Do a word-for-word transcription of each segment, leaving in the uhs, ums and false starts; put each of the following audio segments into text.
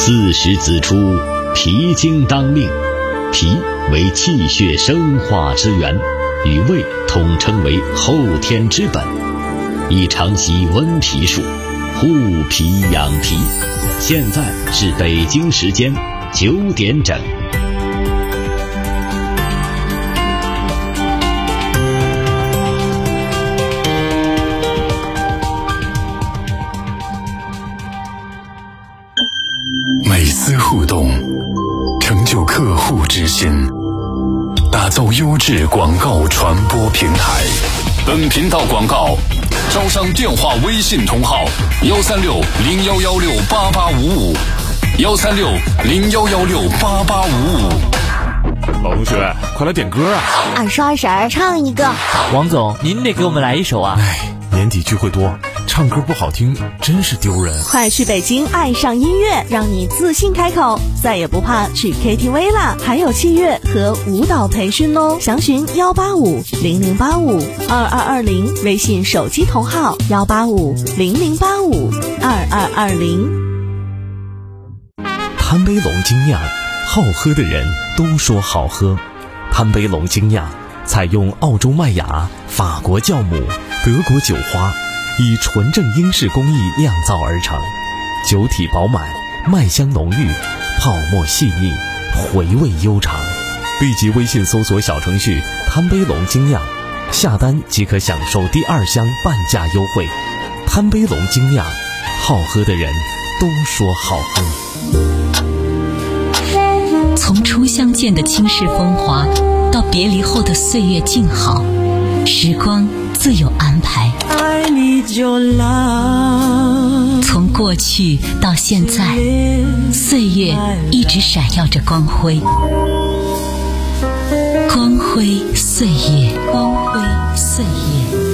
四时子出，脾经当令。脾为气血生化之源，与胃统称为后天之本，宜常习温脾术，护脾养脾。现在是北京时间九点整。 每丝互动，成就客户之心，打造优质广告传播平台。本频道广告招商电话微信同号：幺三六零幺幺六八八五五，幺三六零幺幺六八八五五。 老同学，快来点歌啊！ 二十二婶唱一个。 王总，您得给我们来一首啊！ 哎，年底聚会多，唱歌不好听真是丢人。 快去北京爱上音乐，让你自信开口，再也不怕去 K T V 啦！还有器乐和舞蹈培训哦，详询幺八五零零八五二二二零，微信手机同号幺八五零零八五二二二零。 潘杯龙精酿，好喝的人都说好喝。潘杯龙精酿采用澳洲麦芽、法国酵母、德国酒花，以纯正英式工艺酿造而成，酒体饱满，麦香浓郁，泡沫细腻，回味悠长。立即微信搜索小程序潘杯龙精酿，下单即可享受第二箱半价优惠。潘杯龙精酿，好喝的人都说好喝。 从初相见的倾世风华，到别离后的岁月静好，时光自有安排。 爱你就来。 从过去到现在，岁月一直闪耀着光辉，光辉岁月，光辉岁月。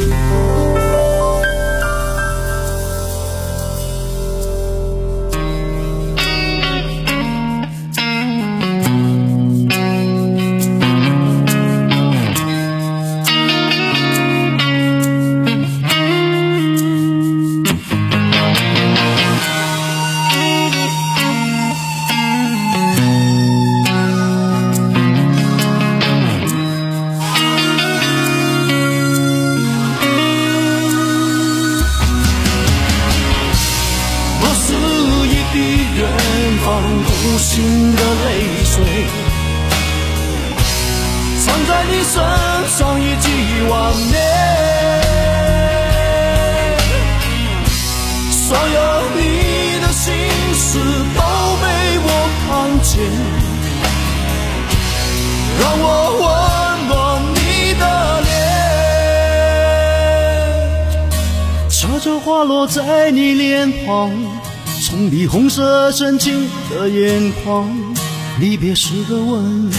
无心的泪水，藏在你身上一几万年，所有你的心事都被我看见，让我温暖你的脸，悄悄滑落在你脸庞，从你红色深情的眼眶，离别时的吻，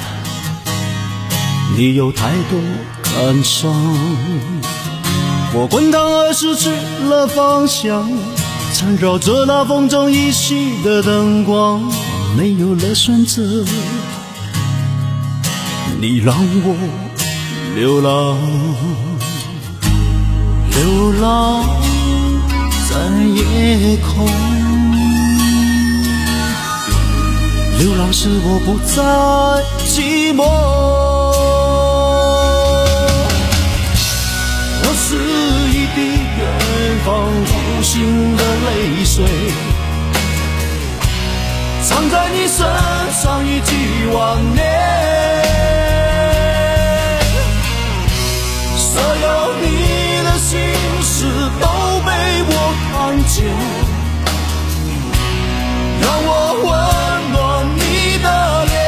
你有太多感伤。我滚烫而失去了方向，缠绕着那风中依稀的灯光，没有了选择，你让我流浪，流浪在夜空，流浪使我不再寂寞。我是一滴远方无心的泪水，藏在你身上一几万年，所有你的心事都被我看见，让我温暖你的脸。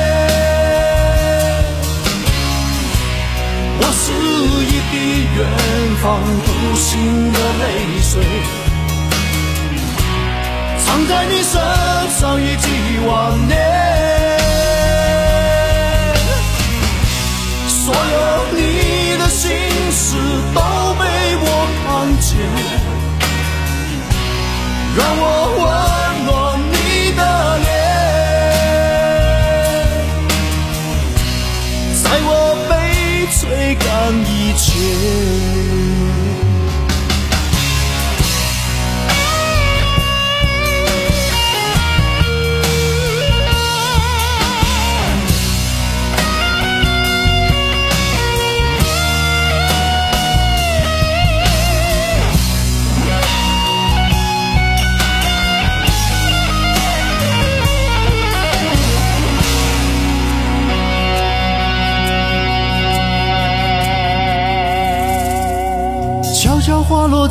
我是一滴远方无心的泪水，藏在你身上一几万年，所有你的心事都被我看见，让我温暖你的脸，在我被吹干以前。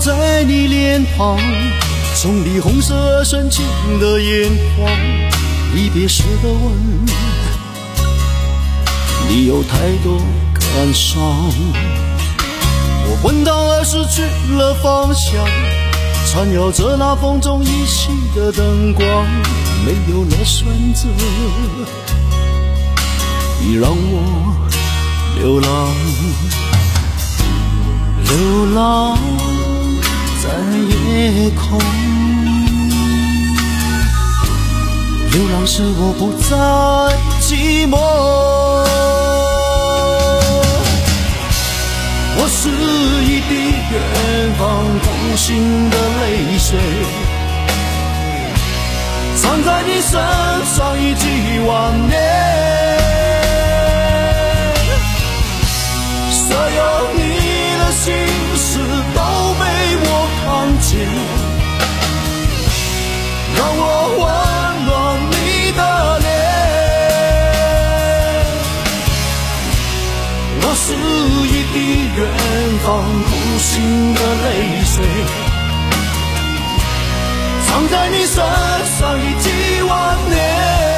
在你脸庞，从你红色深情的眼眶，离别时的吻，你有太多感伤。我昏倒而失去了方向，缠绕着那风中依稀的灯光，没有了选择，你让我流浪，流浪在夜空。流浪使我不再寂寞，我是一滴远方孤星的泪水，藏在你身上已几万年。所有你的心事都被我看见，让我温暖你的脸。我是一滴远方孤星的泪水，藏在你身上已几万年。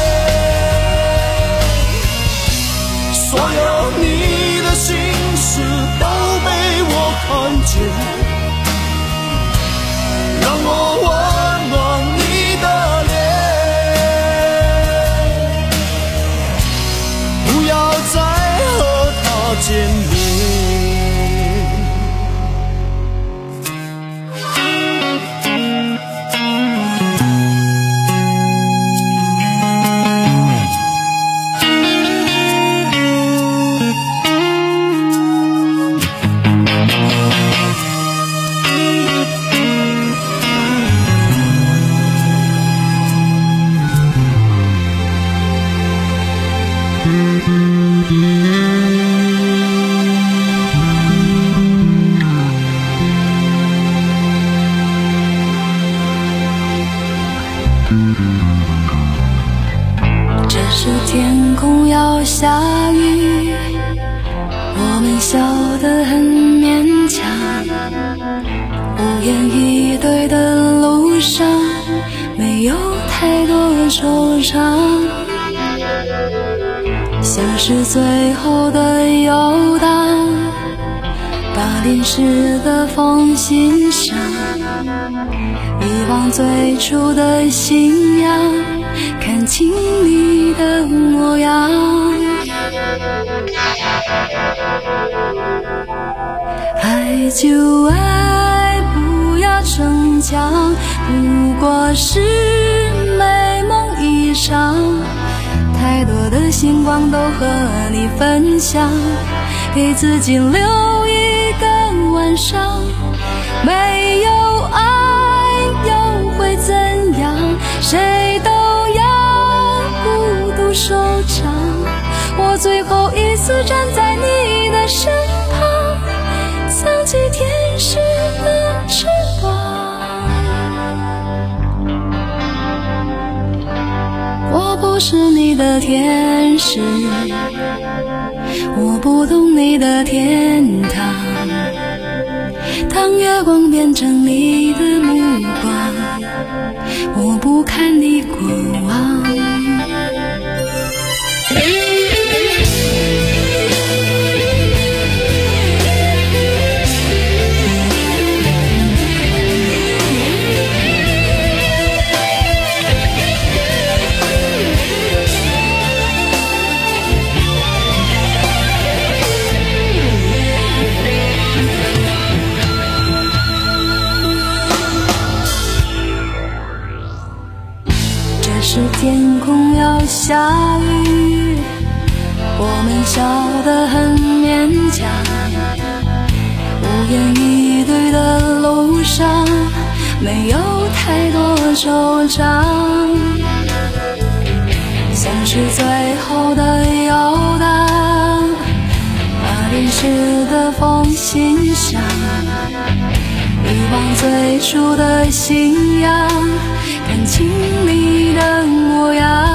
所有你的心事都被我看见，让我温暖你的脸，不要再和他见面。 这时天空要下雨，我们笑得很勉强，无言以对的路上没有太多惆怅，像是最后的游荡，把淋湿的风欣赏，遗忘最初的信仰，看清你的模样。爱就爱，不要逞强，不过是美梦一场，太多的星光都和你分享，给自己留一个晚上。没有爱又会怎样，谁都要孤独收场。我最后一次站在你的身旁，藏起天使的翅膀。我不是你的天使，我不懂你的天堂，当月光变成你的目光，我不看你过往。是天空要下雨，我们笑得很勉强，无言以对的路上没有太多惆怅，像是最后的游荡，把淋湿的风欣赏，遗忘最初的信仰，看清你的模样。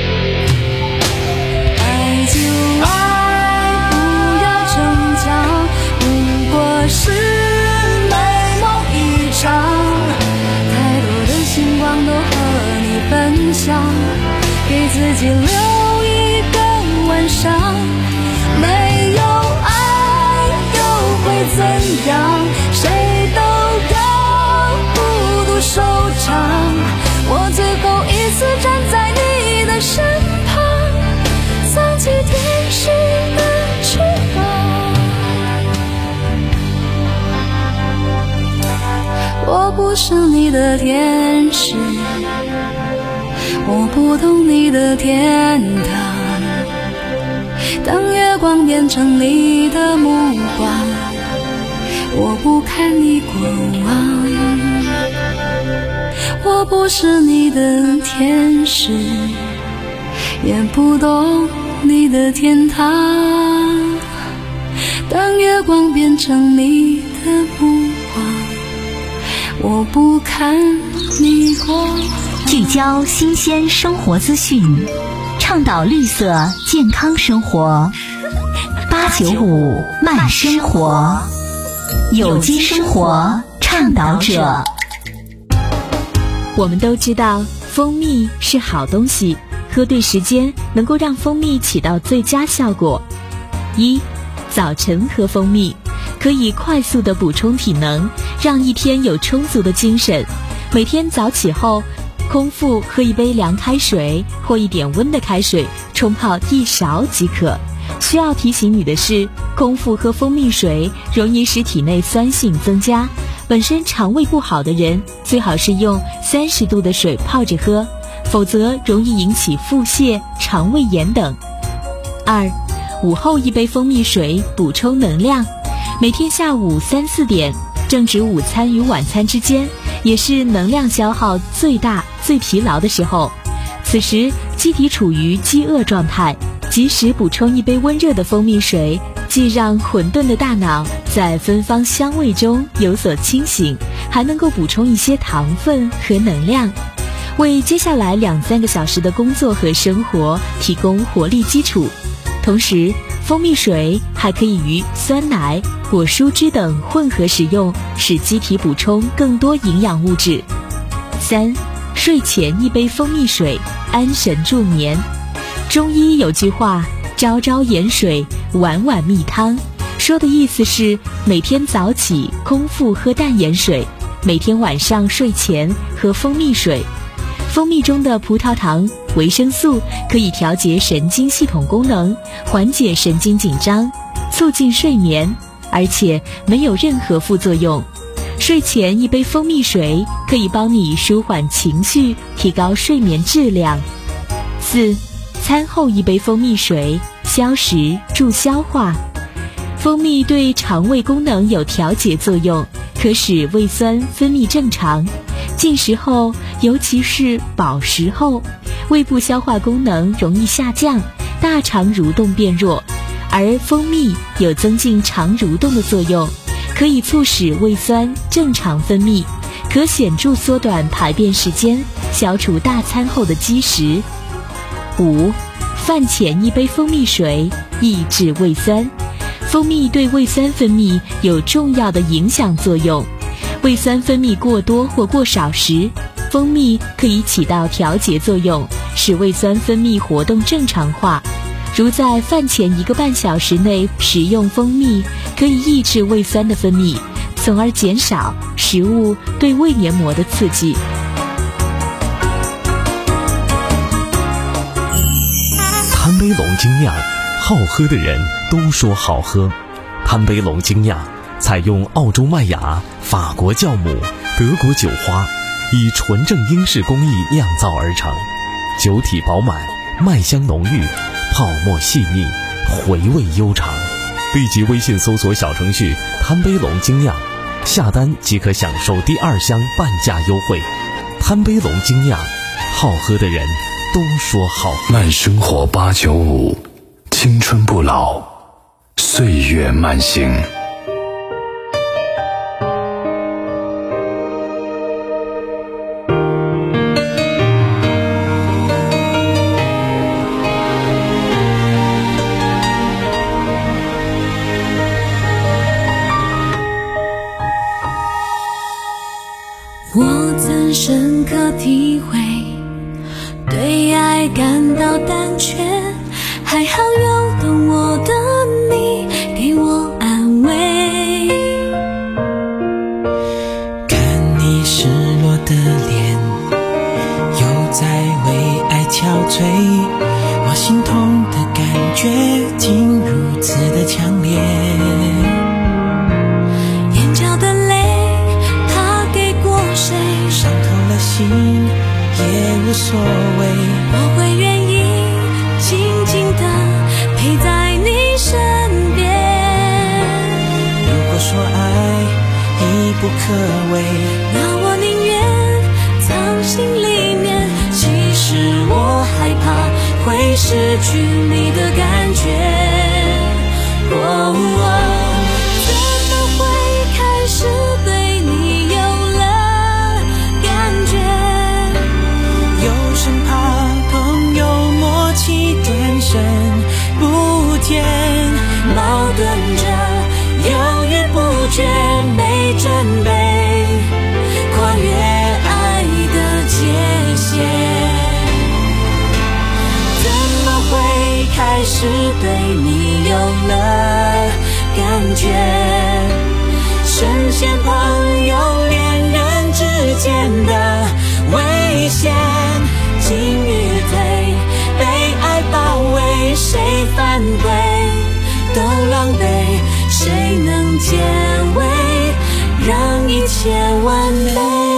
爱就爱，不要逞强， 感伤。没有爱又会怎样？谁都要孤独收场。我最后一次站在你的身旁，藏起天使的翅膀。我不是你的天使，我不懂你的天堂。当月光变成你的目光，我不看你过往。我不是你的天使，也不懂你的天堂。当月光变成你的目光，我不看你过往。 聚焦新鲜生活资讯，倡导绿色健康生活。八九五慢生活，有机生活倡导者。 我们都知道蜂蜜是好东西，喝对时间能够让蜂蜜起到最佳效果。一、早晨喝蜂蜜，可以快速的补充体能，让一天有充足的精神。每天早起后，空腹喝一杯凉开水或一点温的开水，冲泡一勺即可。需要提醒你的是，空腹喝蜂蜜水容易使体内酸性增加，本身肠胃不好的人最好是用三十度的水泡着喝，否则容易引起腹泻、肠胃炎等。二、午后一杯蜂蜜水补充能量。每天下午三四点，正值午餐与晚餐之间，也是能量消耗最大、最疲劳的时候。此时机体处于饥饿状态，及时补充一杯温热的蜂蜜水，既让混沌的大脑在芬芳香味中有所清醒，还能够补充一些糖分和能量，为接下来两三个小时的工作和生活提供活力基础。同时，蜂蜜水还可以与酸奶、果蔬汁等混合使用，使机体补充更多营养物质。三、睡前一杯蜂蜜水，安神助眠。中医有句话，朝朝盐水，晚晚蜜汤，说的意思是每天早起空腹喝淡盐水，每天晚上睡前喝蜂蜜水。蜂蜜中的葡萄糖、维生素可以调节神经系统功能，缓解神经紧张，促进睡眠，而且没有任何副作用。睡前一杯蜂蜜水可以帮你舒缓情绪，提高睡眠质量。四、餐后一杯蜂蜜水，消食助消化。蜂蜜对肠胃功能有调节作用，可使胃酸分泌正常。进食后，尤其是饱食后，胃部消化功能容易下降，大肠蠕动变弱，而蜂蜜有增进肠蠕动的作用，可以促使胃酸正常分泌，可显著缩短排便时间，消除大餐后的积食。五、饭前一杯蜂蜜水，抑制胃酸。蜂蜜对胃酸分泌有重要的影响作用，胃酸分泌过多或过少时，蜂蜜可以起到调节作用，使胃酸分泌活动正常化。如在饭前一个半小时内食用蜂蜜，可以抑制胃酸的分泌，从而减少食物对胃黏膜的刺激。 贪杯龙精酿，好喝的人都说好喝。贪杯龙精酿采用澳洲麦芽、法国酵母、德国酒花，以纯正英式工艺酿造而成，酒体饱满，麦香浓郁，泡沫细腻，回味悠长。立即微信搜索小程序贪杯龙精酿，下单即可享受第二箱半价优惠。贪杯龙精酿，好喝的人都说好喝。 慢生活八九五，青春不老，岁月慢行。 我曾深刻体会，对爱感到胆怯，还好有所谓， 我会愿意静静地陪在你身边。 如果说爱已不可为， 那我宁愿藏心里面。其实我害怕会失去你的感觉。哦哦不见，矛盾着，犹豫不决，没准备跨越爱的界限。怎么会开始对你有了感觉？深陷朋友恋人之间的危险，进与退，被爱包围，谁反对都狼狈，谁能解围，让一切完美。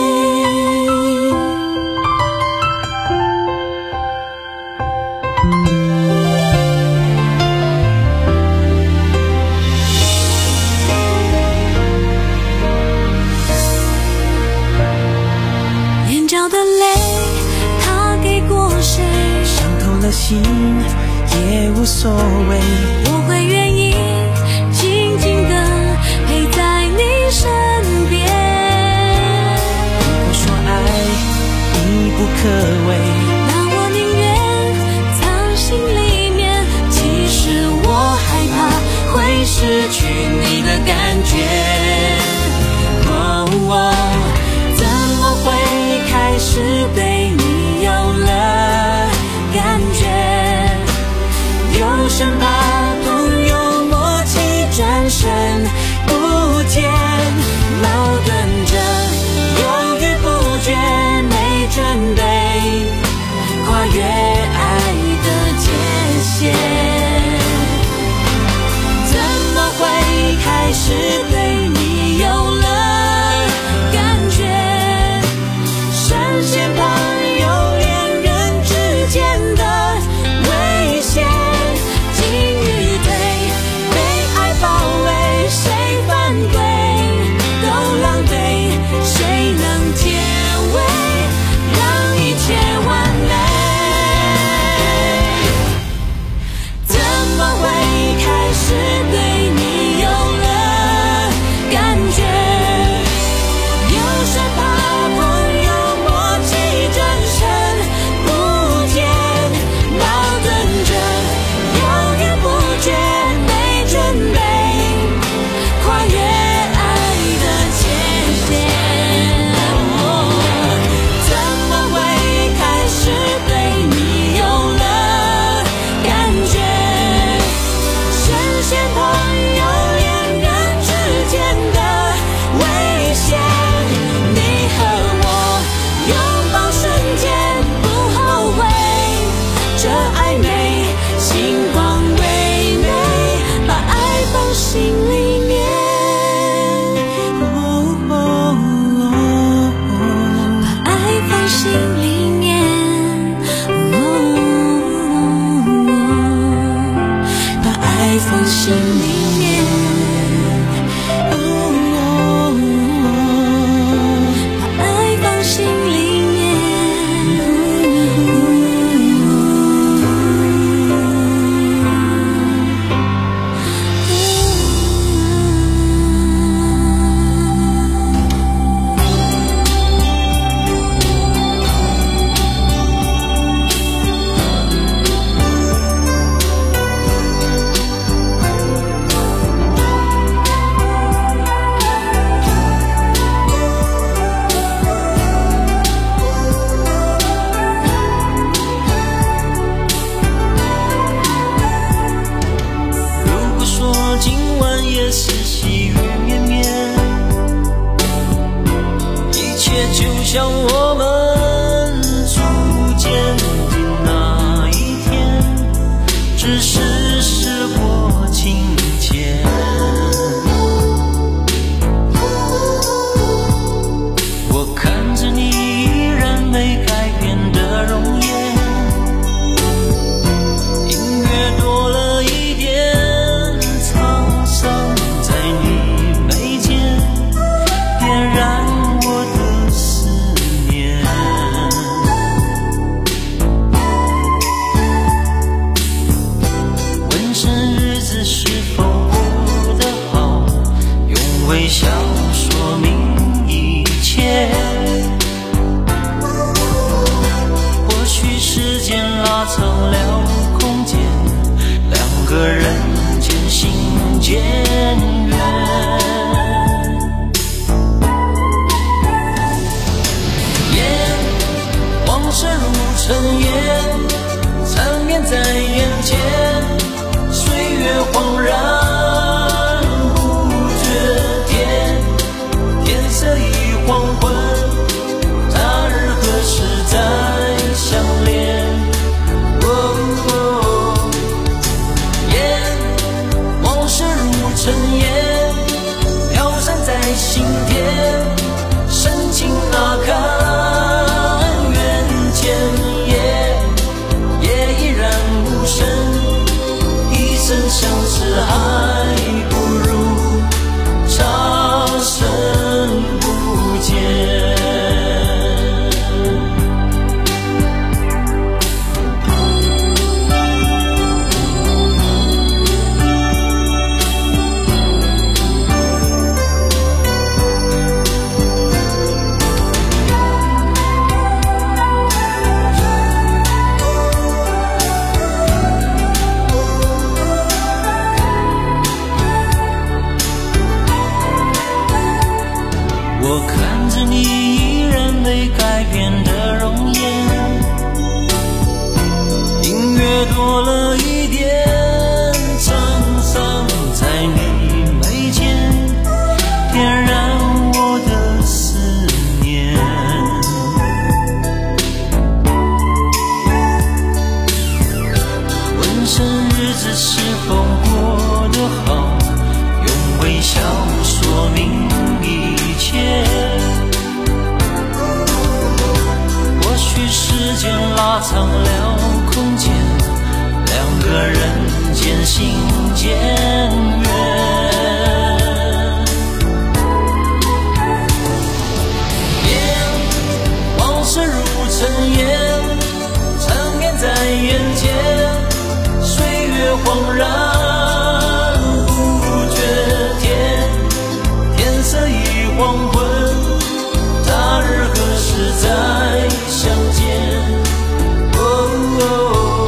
眼角的泪他给过谁？ 伤透了心也无所谓， 我会愿意静静地陪在你身边。 如果说爱已不可为， 那我宁愿藏心里面。其实我害怕会失去你的感觉。哦哦，怎么会开始对你有了感觉？又生怕朋友默契转身不见，矛盾着，犹豫不决，没准备跨越爱的界限。怎么会开始对你有了感觉？深陷朋友恋人之间的危险， 像我们初见的那一天，只是时过境迁。我看着你依然没改变的容我看着你依然没改变的容颜，音乐多了一点沧桑在你眉间，点燃我的思念。问声日子是否过得好，用微笑说明一切。或许时间拉长了空间，两个人渐行渐远。往事如尘烟，缠绵在眼前，岁月恍然不觉天，天色已黄昏，他日何时再相见？哦哦，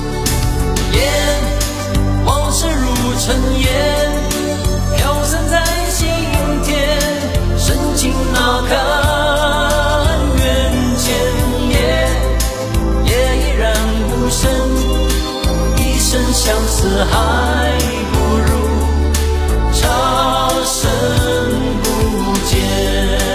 烟，往事如尘烟，飘散在心田，深情哪堪缘浅，夜夜依然无声，一生相思还不如茶深不见。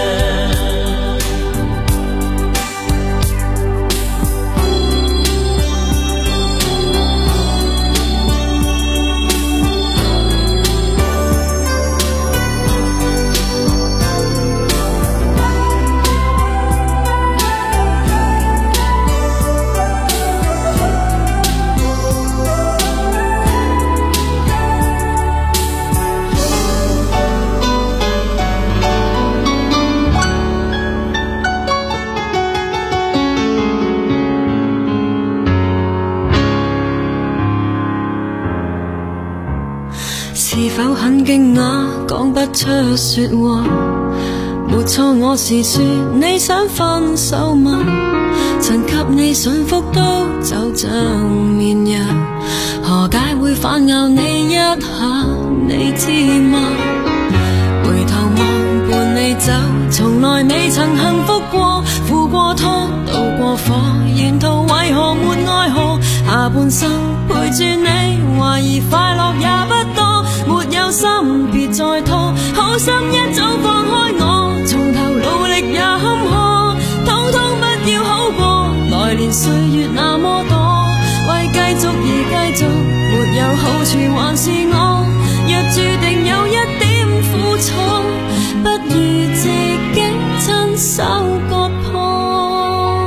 是否很驚訝，講不出說話？沒錯，我是說你想分手嗎？曾給你信福都就像綿羊，何解會反咬你一下？你知嗎？回頭望伴你走，從來未曾幸福過，付過拖，渡過火，沿途為何沒愛河？下半生陪住你，懷疑快樂也不多。沒有心別再拖，好心一早放開我，從頭努力也坎坷，通通不要好過，來年歲月那麼多，為繼續而繼續，沒有好處還是我，若注定有一點苦楚，不如自己親手割破。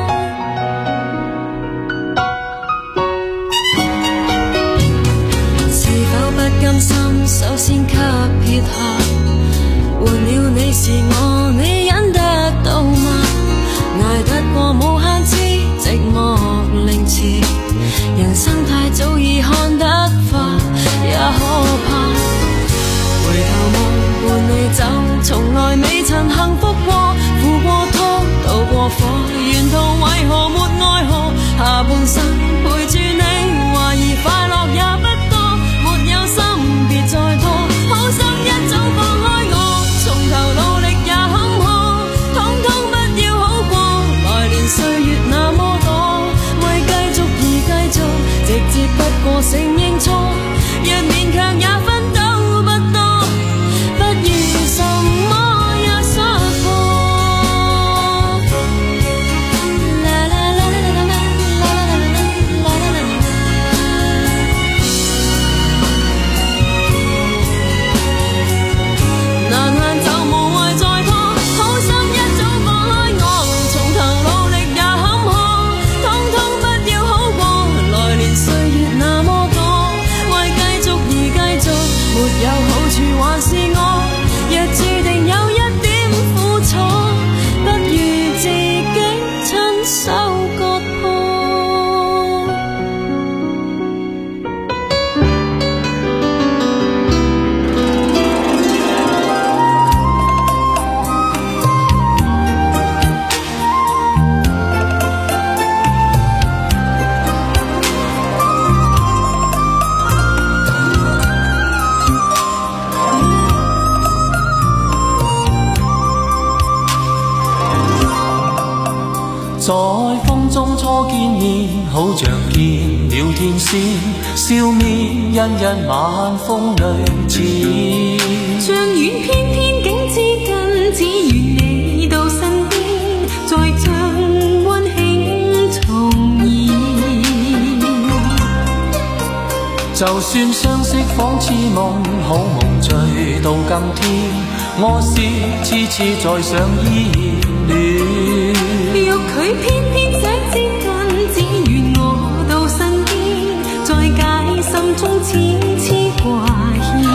是否不甘心，首先給撇下，換了你中初見面，好像見了天仙，笑面欣欣晚風裏似像遠偏偏竟知近，只願你到身邊，再將溫馨重現。 就算相識仿似夢，好夢醉到今天，我是次次在想依戀。 若佢偏偏想接近，只願我到身邊，再解心中痴痴掛牽。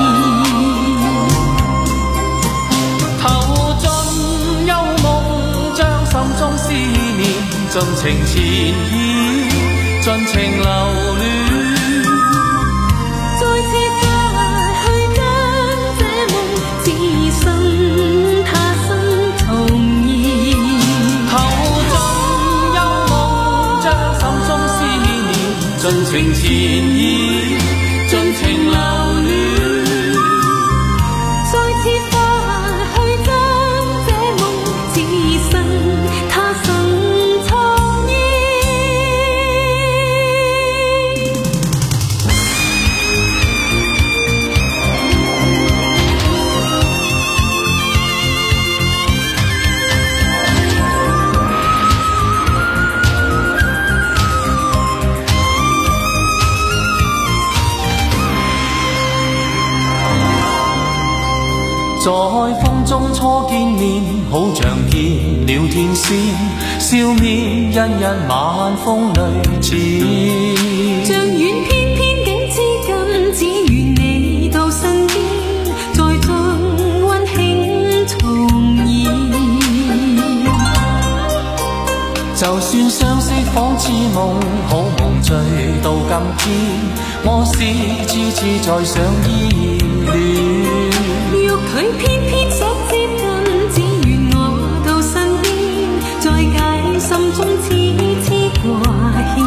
投盡幽夢，將心中思念盡情纏繞，盡情留戀。 再次發去將這夢，只身他生重現。 投盡幽夢，將心中思念盡情纏繞，盡情留戀。 再次發去將這夢，只身他生重現。 在風中初見面，好像見了天仙，笑面欣欣晚風裏似像遠偏偏竟知近，只願你到身邊，再將溫馨重現。 就算相識仿似夢，好夢醉到今天，我是次次在想依戀。 若佢偏偏想接近，只願我到身邊，再解心中痴痴掛牽。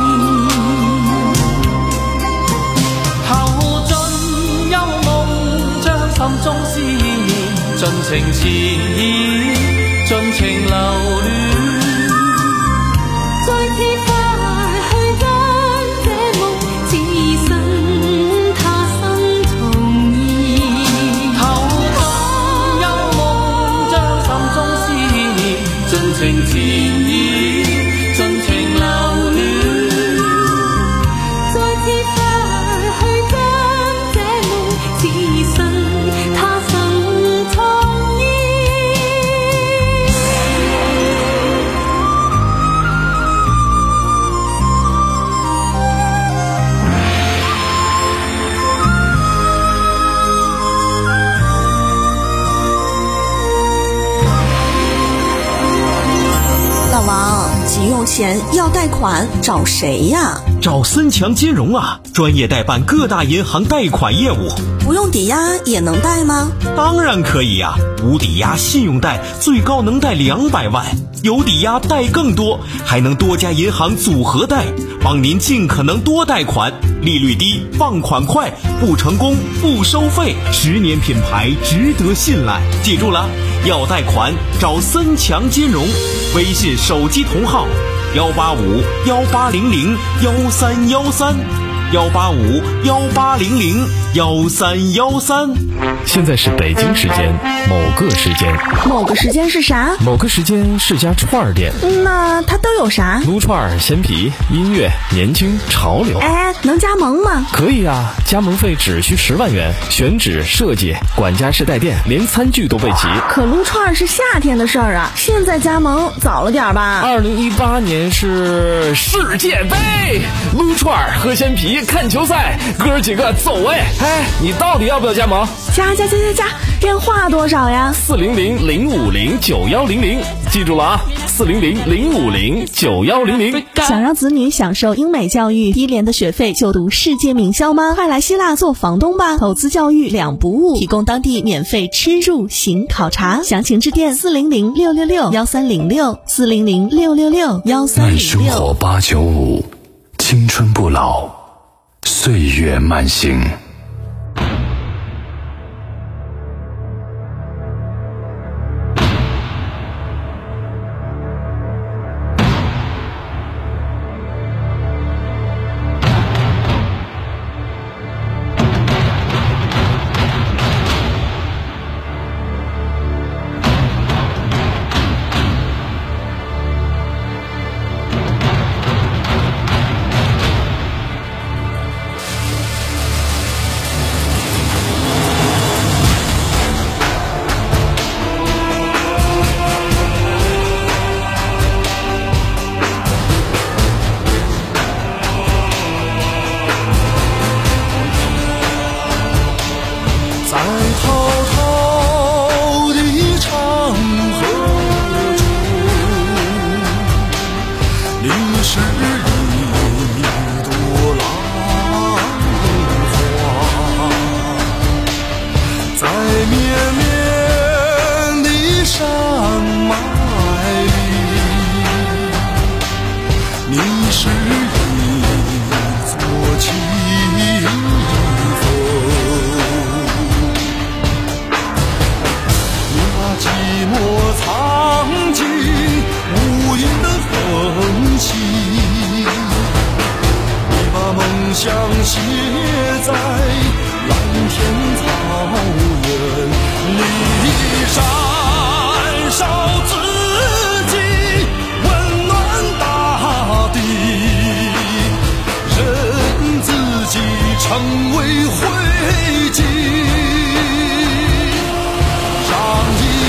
投盡幽夢，將心中思念盡情纏繞，盡情留戀。 再次發去將這夢，只身他生重現。 投盡幽夢，將心中思念盡情纏繞，盡情留戀。 再次發去將這夢，只身他生重現。 老王，急用钱要贷款找谁呀？ 找森强金融啊，专业代办各大银行贷款业务。 不用抵押也能贷吗？ 当然可以呀、啊，无抵押信用贷最高能贷两百万，有抵押贷更多，还能多家银行组合贷，帮您尽可能多贷款，利率低，放款快，不成功不收费，十年品牌值得信赖。记住了，要贷款找森强金融，微信手机同号幺八五幺八零零幺三幺三。幺八五幺八零零幺三幺三。 现在是北京时间某个时间， 某个时间是啥？ 某个时间是家串儿店。 那它都有啥？ 撸串儿、鲜皮、音乐、年轻、潮流。 哎，能加盟吗？ 可以啊，加盟费只需十万元，选址、设计、管家式带电，连餐具都备齐。 可撸串儿是夏天的事儿啊，现在加盟早了点吧？ 二零一八年是世界杯，撸串儿、喝鲜皮、看球赛，哥儿几个走哎！哎，你到底要不要加盟？ 加加加加加，电话多少呀？ 四零零零五零九幺零零，记住了啊，四零零零五零九幺零零。 想让子女享受英美教育，低廉的学费就读世界名校吗？快来希腊做房东吧，投资教育两不误，提供当地免费吃住行考察，详情致电四零零六六六幺三零六四零零六六六幺三零六。 慢生活八九五，青春不老，岁月慢行。 是一朵浪花，在绵绵的山脉里，你是一座清寂寞藏进无垠的缝隙，你把梦想写在蓝天草原里，燃烧自己，温暖大地，任自己成为灰烬，让一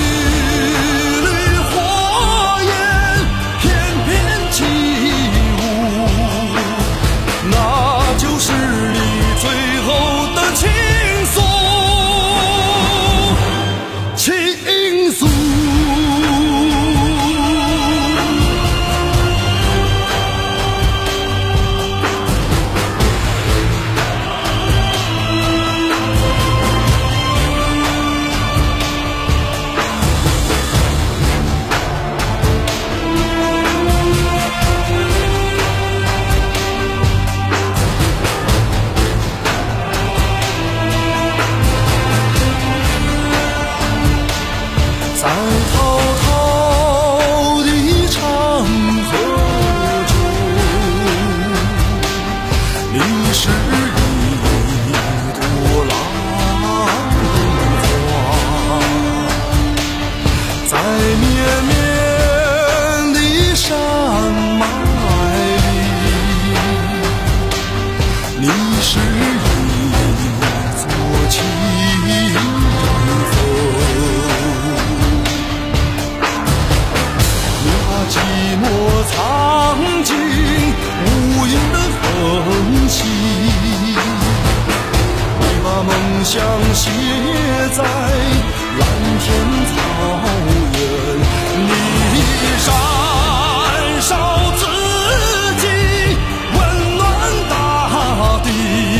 想写在蓝天草原里，燃烧自己，温暖大地，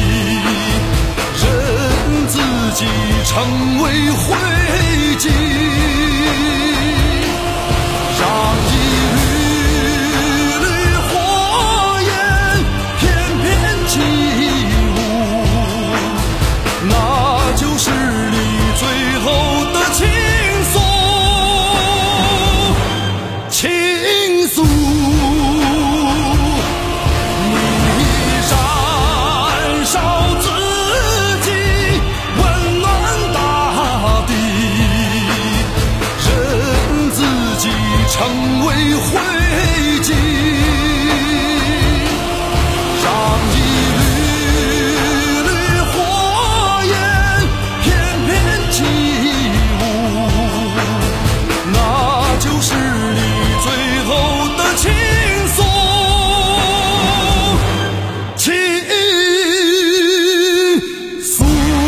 任自己成为灰烬，让一缕缕火焰翩翩起舞，那就是你最后的倾诉，倾诉。你燃烧自己，温暖大地，任自己成为灰烬，让一缕缕火焰翩翩起舞，那就是你最后的倾诉，倾诉。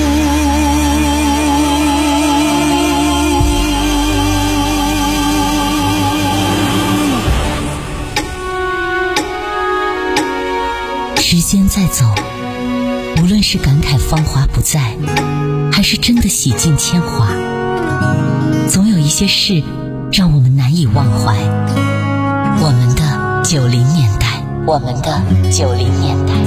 时间在走，无论是感慨芳华不再，还是真的洗尽铅华，总有一些事让我们难以忘怀。我们的九零年代，我们的九零年代。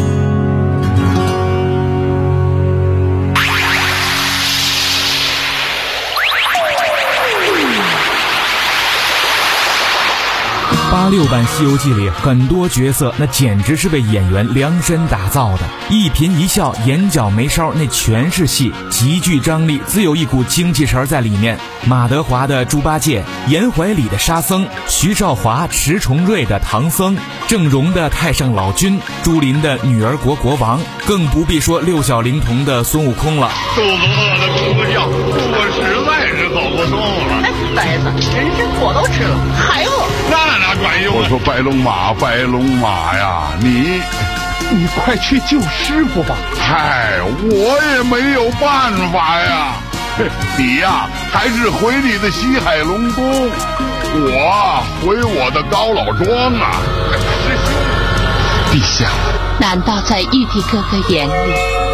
八六版《西游记》里很多角色那简直是被演员量身打造的，一颦一笑眼角眉梢那全是戏，极具张力，自有一股精气神在里面。马德华的猪八戒，严怀礼的沙僧，徐少华、迟重瑞的唐僧，郑融的太上老君，朱琳的女儿国国王，更不必说六小龄童的孙悟空了。 肚子饿的哭不叫，我实在是走不动了。 哎，呆子，人参果都吃了，还饿？ 那哪管用啊！我说白龙马，白龙马呀，你你快去救师傅吧！嗨，我也没有办法呀。你呀，还是回你的西海龙宫，我回我的高老庄啊。是陛下， 难道在玉帝哥哥眼里，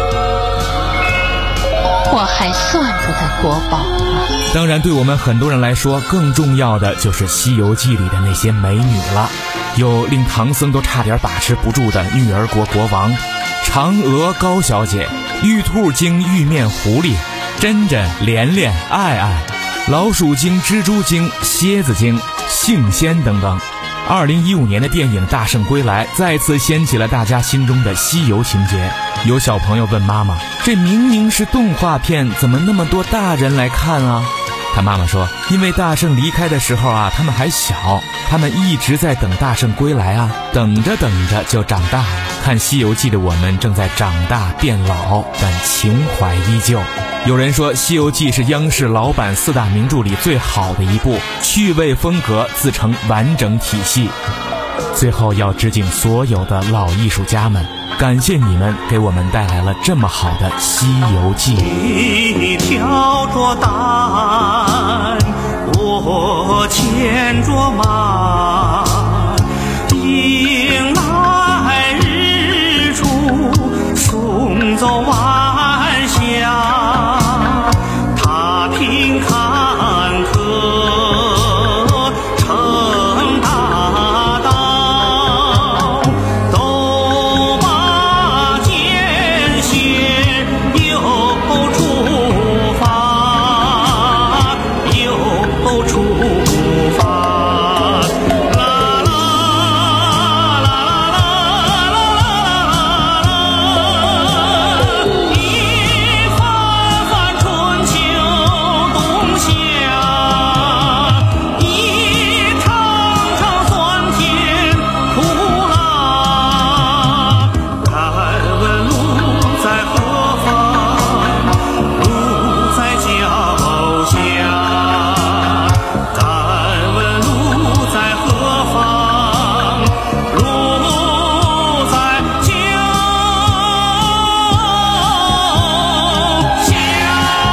我还算不得国宝吗？ 当然，对我们很多人来说，更重要的就是《西游记》里的那些美女了。有令唐僧都差点把持不住的女儿国国王，嫦娥高小姐，玉兔精玉面狐狸，珍珍莲莲爱爱，老鼠精蜘蛛精蝎子精杏仙等等。二零一五年的电影《大圣归来》再次掀起了大家心中的西游情节。有小朋友问妈妈，这明明是动画片，怎么那么多大人来看啊？他妈妈说，因为大圣离开的时候啊，他们还小，他们一直在等大圣归来啊，等着等着就长大了。看《西游记》的我们正在长大变老，但情怀依旧。有人说，《西游记》是央视老版四大名著里最好的一部，趣味风格自成完整体系。最后要致敬所有的老艺术家们，感谢你们给我们带来了这么好的《西游记》。 你挑着担，我牵着马，迎来日出，送走晚霞，踏平坎坷，成大道，斗马艰险又出发，又出发，啦啦啦啦啦啦啦，一番番春秋冬夏，一场场酸甜苦辣。敢问路在何方？路在脚下。敢问路在何方？路在脚下。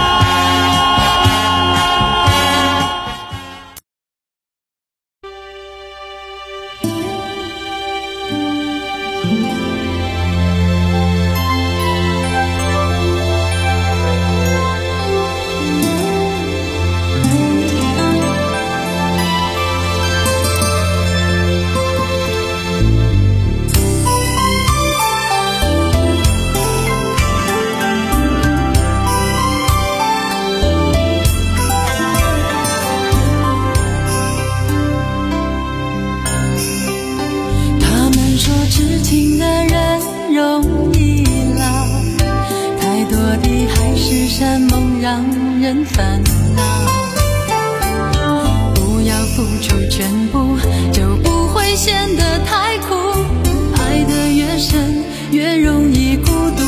他们说痴情的人容易老，太多的海誓山盟让人烦恼。不要付出全部，就不会显得太苦。爱得越深，越容易孤独。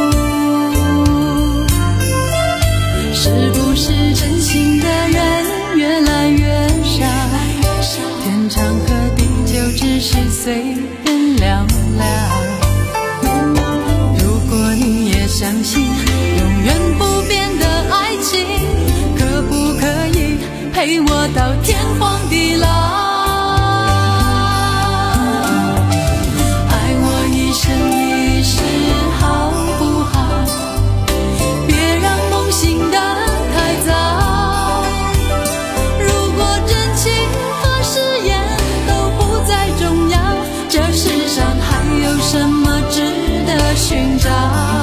是不是真心的人越来越少？天长和地久只是随便聊聊。如果你也相信永远不变的爱情，可不可以陪我到天荒地老？爱我一生一世好不好？别让梦醒得太早。如果真情和誓言都不再重要，这世上还有什么值得寻找？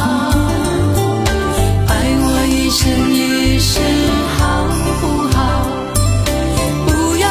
爱我一生一世好不好？不要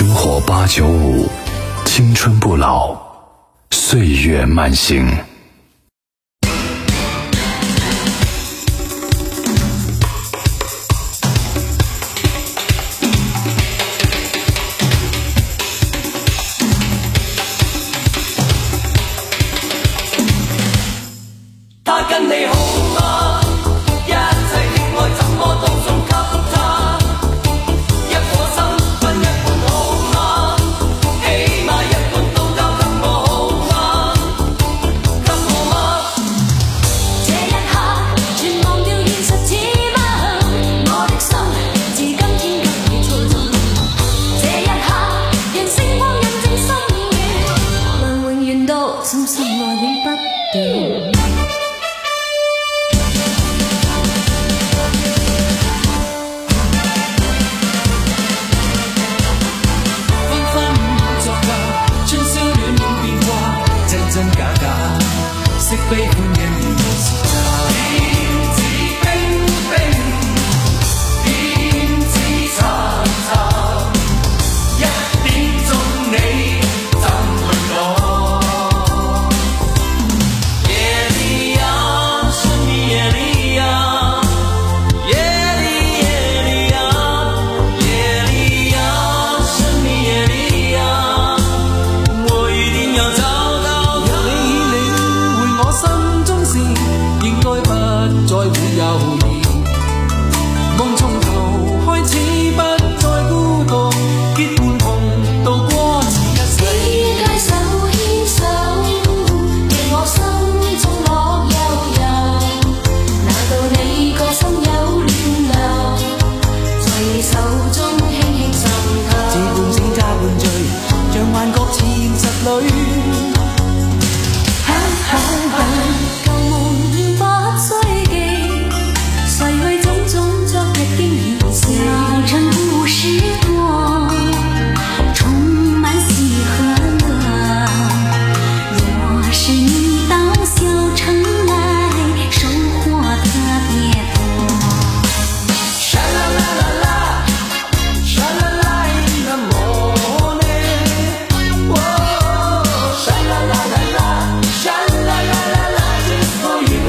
生活八九五，青春不老，岁月慢行。 他跟你好嗎？一切的愛怎麼都送給他，一顆心分一半好嗎？起碼一半都交給我好嗎？給我嗎？ 這一刻全忘掉現實似嗎？我的心自今天給你操縱。這一刻人星光印證心願，能永遠都深深愛永不斷。 惜悲歡欣與時差，天子冰冰，天子殘殘，一點鐘你怎會講？夜裡呀，是你夜裡呀，夜裡夜裡呀，夜裡呀，是你夜裡呀，我一定要找到你。我心中事應該不再會猶豫，夢從頭開始，不再孤獨，結伴同渡過此一世。 天街手牽手，令我心中樂悠悠。難道你個心有亂流，在你手中輕輕滲透？ 這半醒加半醉，像幻覺似現實裏。 舊夢不需記，逝去種種昨日經已死。早晨故事多，充滿喜和樂。若是你到小城來，收穫特別多。 沙啦啦啦啦，沙啦啦 in the morning， 哦，沙啦啦啦啦，沙啦啦啦啦 just for you。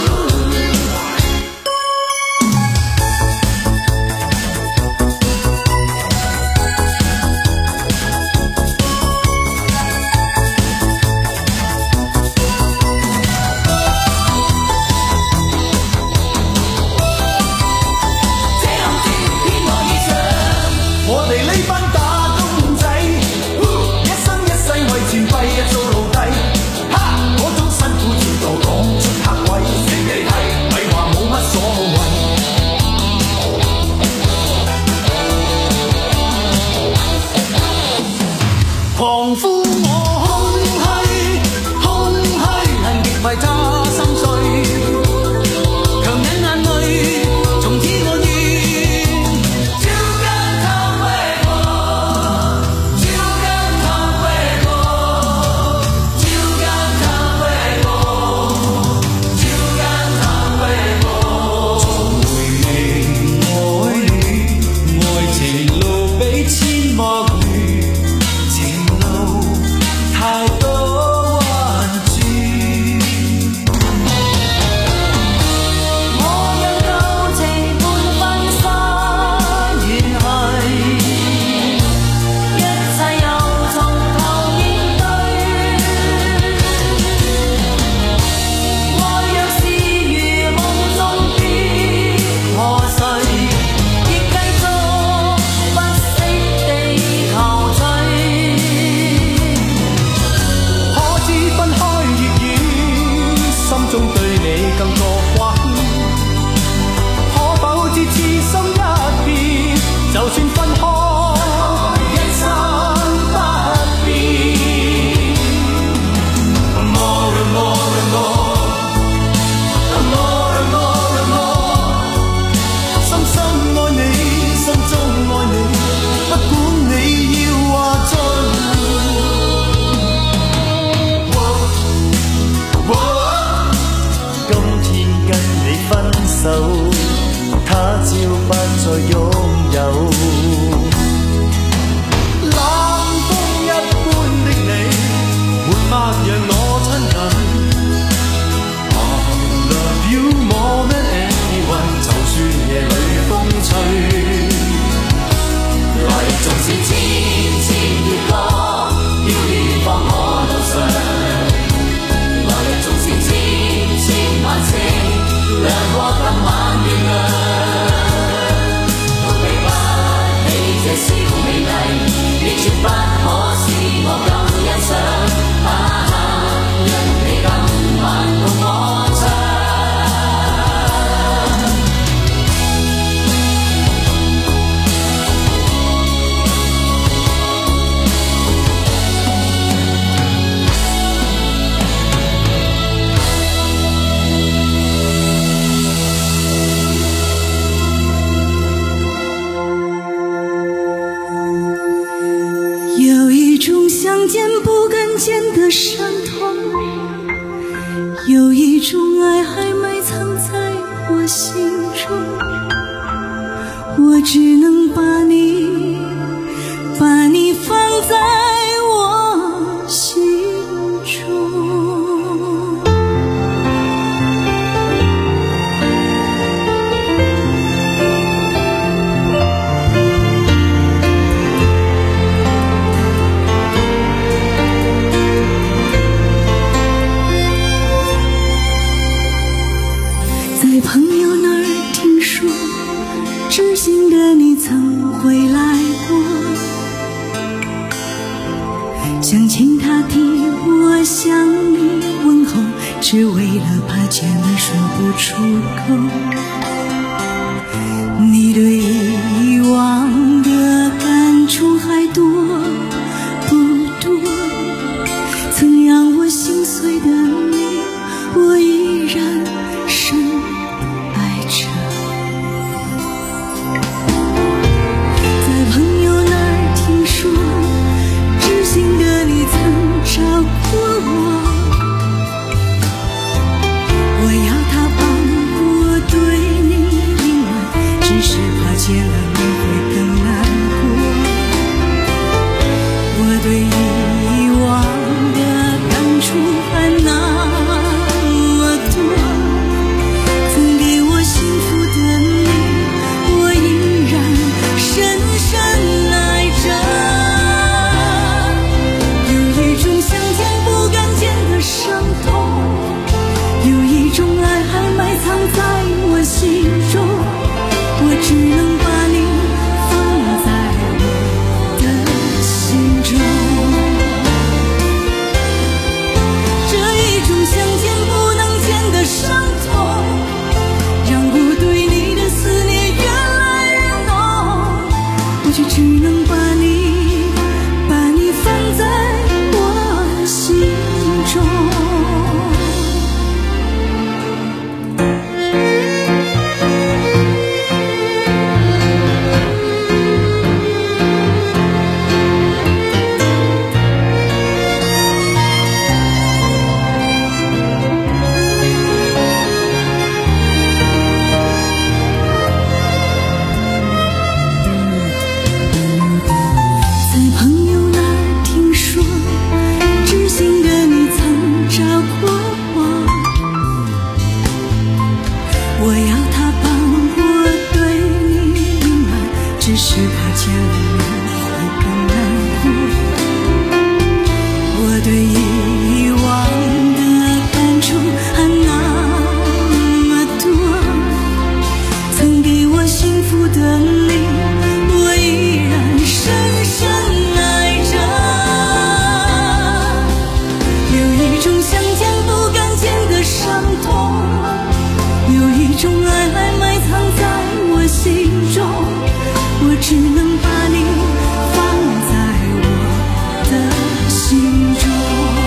這暗天偏我異常，我哋呢班打工仔，一生一世為錢幣做奴隸，哈！嗰種辛苦程度講出客位，食你睇，咪話冇乜所謂。狂呼我空虛，空虛，人極為他心碎，強忍眼淚，從天我願，就跟他飛過，就跟他飛過，就跟他飛過，就跟他飛過。從回味愛戀，愛情路比千萬遠，情路太多彎轉。 我讓舊情半分心遠去，一切又從頭應對。愛若是如夢中的河水，亦繼續不息地陶醉。 可知分開越遠，心中對你更多掛牽。可否知痴心一片，就算分開，一生不變。More and more and more， more and more and more， 深深愛你，心中愛你，不管你要話再今天跟你分手，他朝不再擁有。 那有一种爱还埋藏在我心中，我只能把你把你放在我心中。在朋友那儿听说，知心的你曾回来过，想请他替我向你问候，只为了怕见了说不出口。你对以往的感触还多不多？曾让我心碎的你，我依然深爱着。在朋友那儿听说，知心的你曾照顾我，我要他帮我对你隐瞒，只是怕见了面会更难过。我对以往的感触还那么多，曾给我幸福的你，我依然深深爱着。有一种想见不敢见的伤痛，有一种爱还埋藏在我心中，我只能把你放在我的心中。这一种想见不能见的伤痛，让我对你的思念越来越浓，我却只能把你把你放在我心中。在朋友那儿听说，知心的你曾照顾我，我要他帮我对你隐瞒，只是怕见了面会更难过。我对以往的感触还那么多，曾给我幸福的你，我依然深深爱着。有一种想见不敢见的伤痛，有一种爱还埋藏在我心中，我只能把你放在我的心中。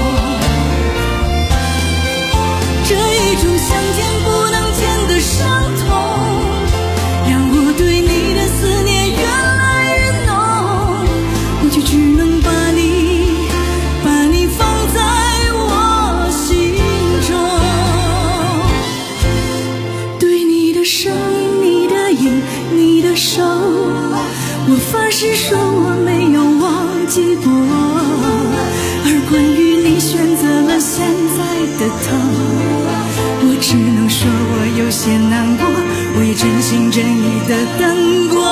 这一种想见不能见的伤痛，让我对你的思念越来越浓，我却只能把你把你放在我心中。对你的声音，你的影，你的手，我发誓说我没有忘记过。而关于你选择了现在的他，我只能说我有些难过，我也真心真意的等过。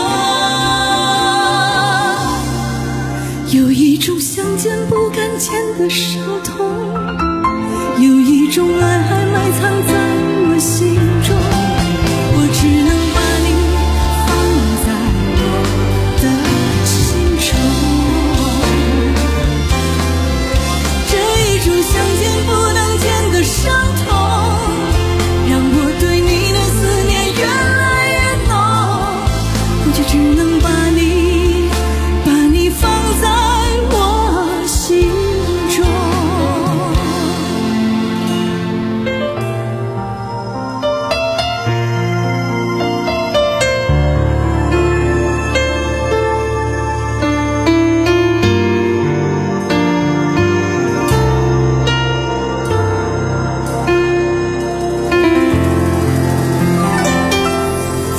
有一种想见不敢见的伤痛，有一种爱还埋藏在我心中，我只能把你放在我的心中。这一种想见不能见的伤痛，让我对你的思念越来越浓，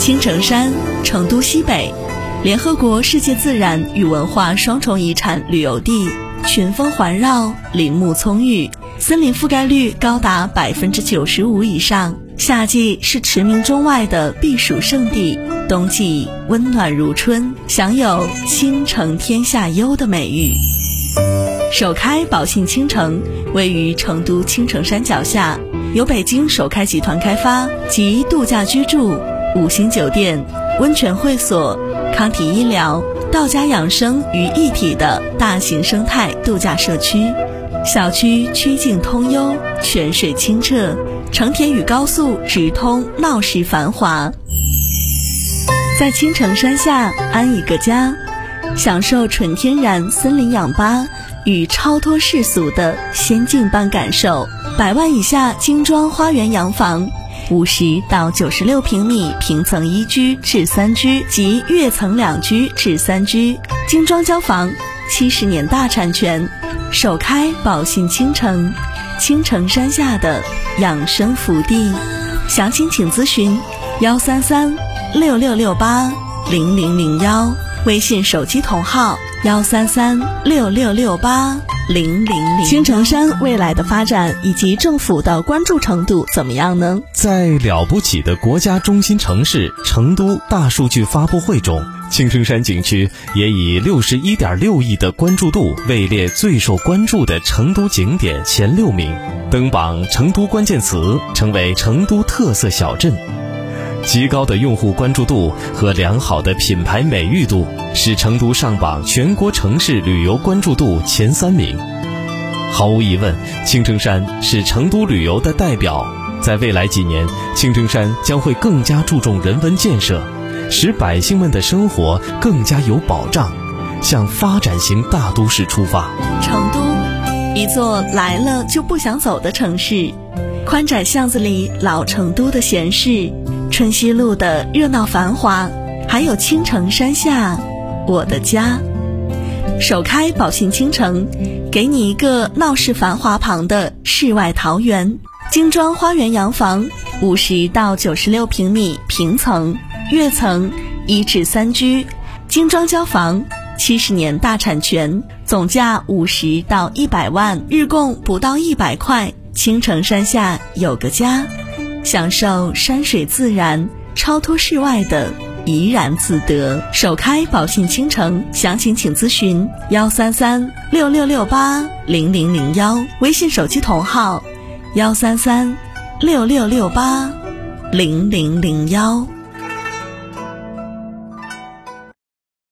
青城山，成都西北，联合国世界自然与文化双重遗产旅游地，群峰环绕，林木葱郁，森林覆盖率高达百分之九十五以上。夏季是驰名中外的避暑胜地，冬季温暖如春，享有倾城天下优的美誉。首开宝信倾城位于成都青城山脚下，由北京首开集团开发，集度假居住、五星酒店、温泉会所、康体医疗、道家养生于一体的大型生态度假社区。小区曲径通幽，泉水清澈，成田与高速直通，闹市繁华。在青城山下安一个家，享受纯天然森林氧吧与超脱世俗的仙境般感受。百万以下精装花园洋房，五十到九十六平米平层一居至三居及跃层两居至三居，精装交房，七十年大产权，首开宝信倾城，青城山下的养生福地。详情请咨询幺三三六六六八零零零幺，微信手机同号幺三三六六六八零零零。青城山未来的发展以及政府的关注程度怎么样呢？ 在了不起的国家中心城市成都大数据发布会中，青城山景区也以六十一点六亿的关注度位列最受关注的成都景点前六名，登榜成都关键词，成为成都特色小镇。极高的用户关注度和良好的品牌美誉度，使成都上榜全国城市旅游关注度前三名。毫无疑问，青城山是成都旅游的代表。在未来几年，青城山将会更加注重人文建设，使百姓们的生活更加有保障，向发展型大都市出发。 成都，一座来了就不想走的城市，宽窄巷子里老成都的闲适，春熙路的热闹繁华，还有青城山下我的家。首开宝信倾城，给你一个闹市繁华旁的世外桃源。精装花园洋房，五十到九十六平米平层，跃层一至三居，精装交房，七十年大产权，总价五十到一百万，日供不到一百块。青城山下有个家，享受山水自然，超脱世外的怡然自得。首开宝信倾城，详情请咨询幺三三六六六八零零零幺，微信手机同号幺三三六六六八零零零幺。